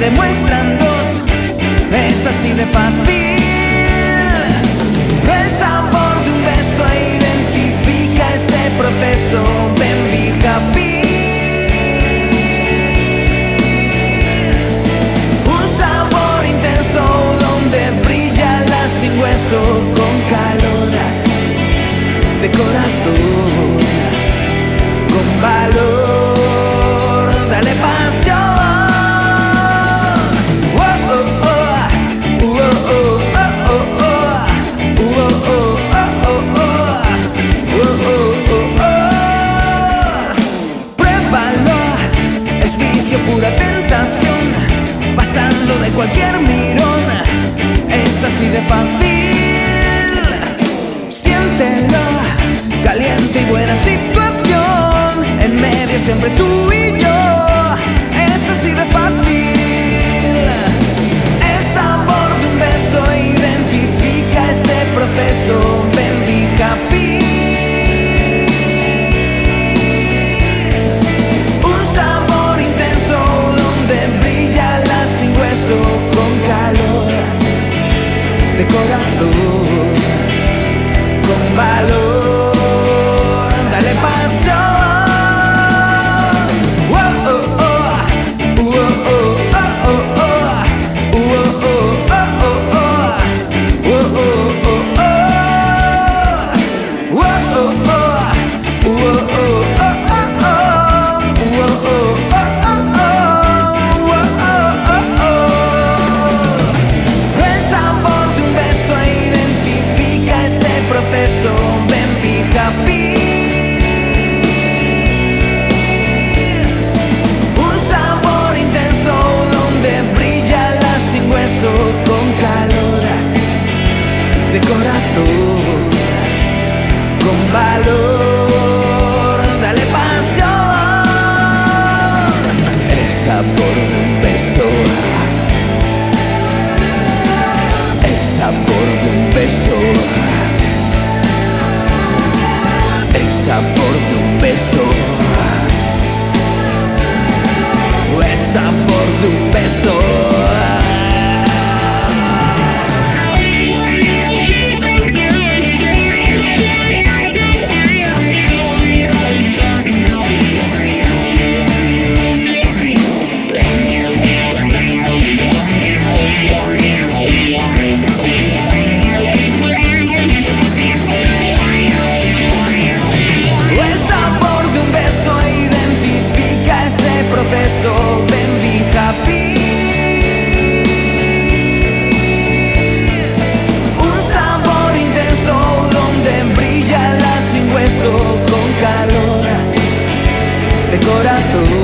demuestran dos, es así de fácil. El sabor de un beso identifica ese proceso. Ven, be happy. Un sabor intenso donde brilla la sin hueso con calor de corazón, con valor, dale pasión. Pura tentación, pasando de cualquier mirón, es así de fácil. Siéntelo, caliente y buena situación, en medio siempre tú y yo, es así de fácil. El sabor de un beso identifica ese proceso. Ven, be happy. Con calor de corazón, con valor, dale pasión. Ven, be happy. Un sabor intenso donde brilla la sin hueso con calor de corazón, con valor, dale pasión. El sabor de un beso, el sabor de un beso, el sabor de un beso, el sabor de un beso. Ven, be happy. Un sabor intenso donde brilla la sin hueso con calor de corazón.